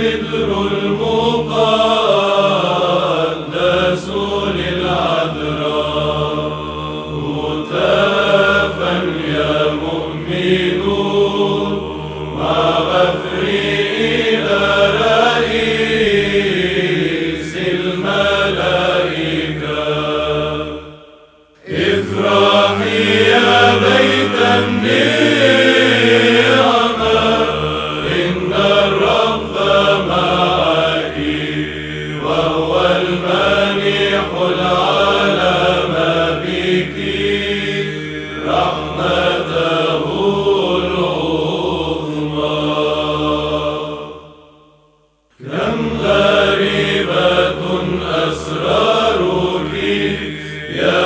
الخضر المقدس للعذراء هتافا يا مؤمنون مع غفر إلى رئيس الملائكة. افرحي يا بيت النعمة إن الرب معك وهو المانح العالم بك رحمته العظمى. كم غريبة أسرارك يا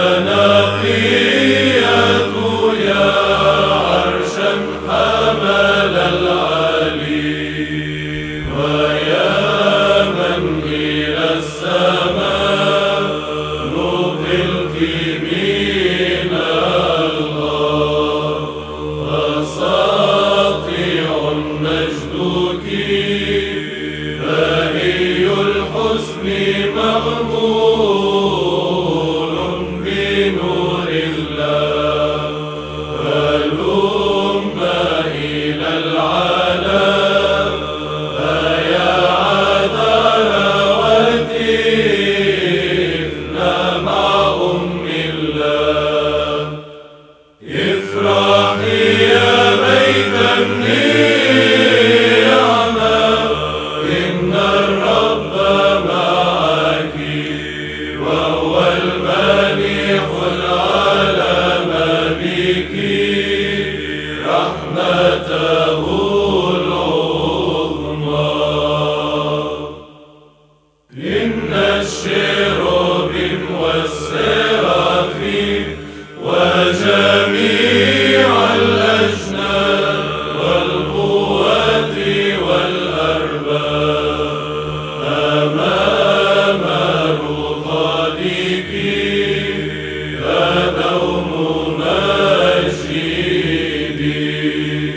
نقية يا عرشا حمل العلي ويا من إلى السماء نقلت من الله فساطع مجدك بهي الحسن مغمور بنور الله. هلم إلى العالم فيا عذراء وهتفنا مع أم الله. افرحي يا بيت النعمة إن الرب معك وهو المانح العالم بك رحمته العظمى. إن الشيروبيم والسرافيم وجميع الأجناد والقوات والأرباب أمام رقادك بدوا ممجدين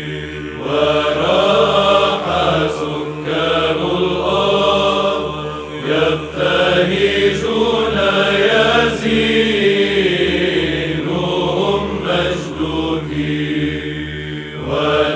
وراح سكان الأرض يبتهجون يزينهم مجدك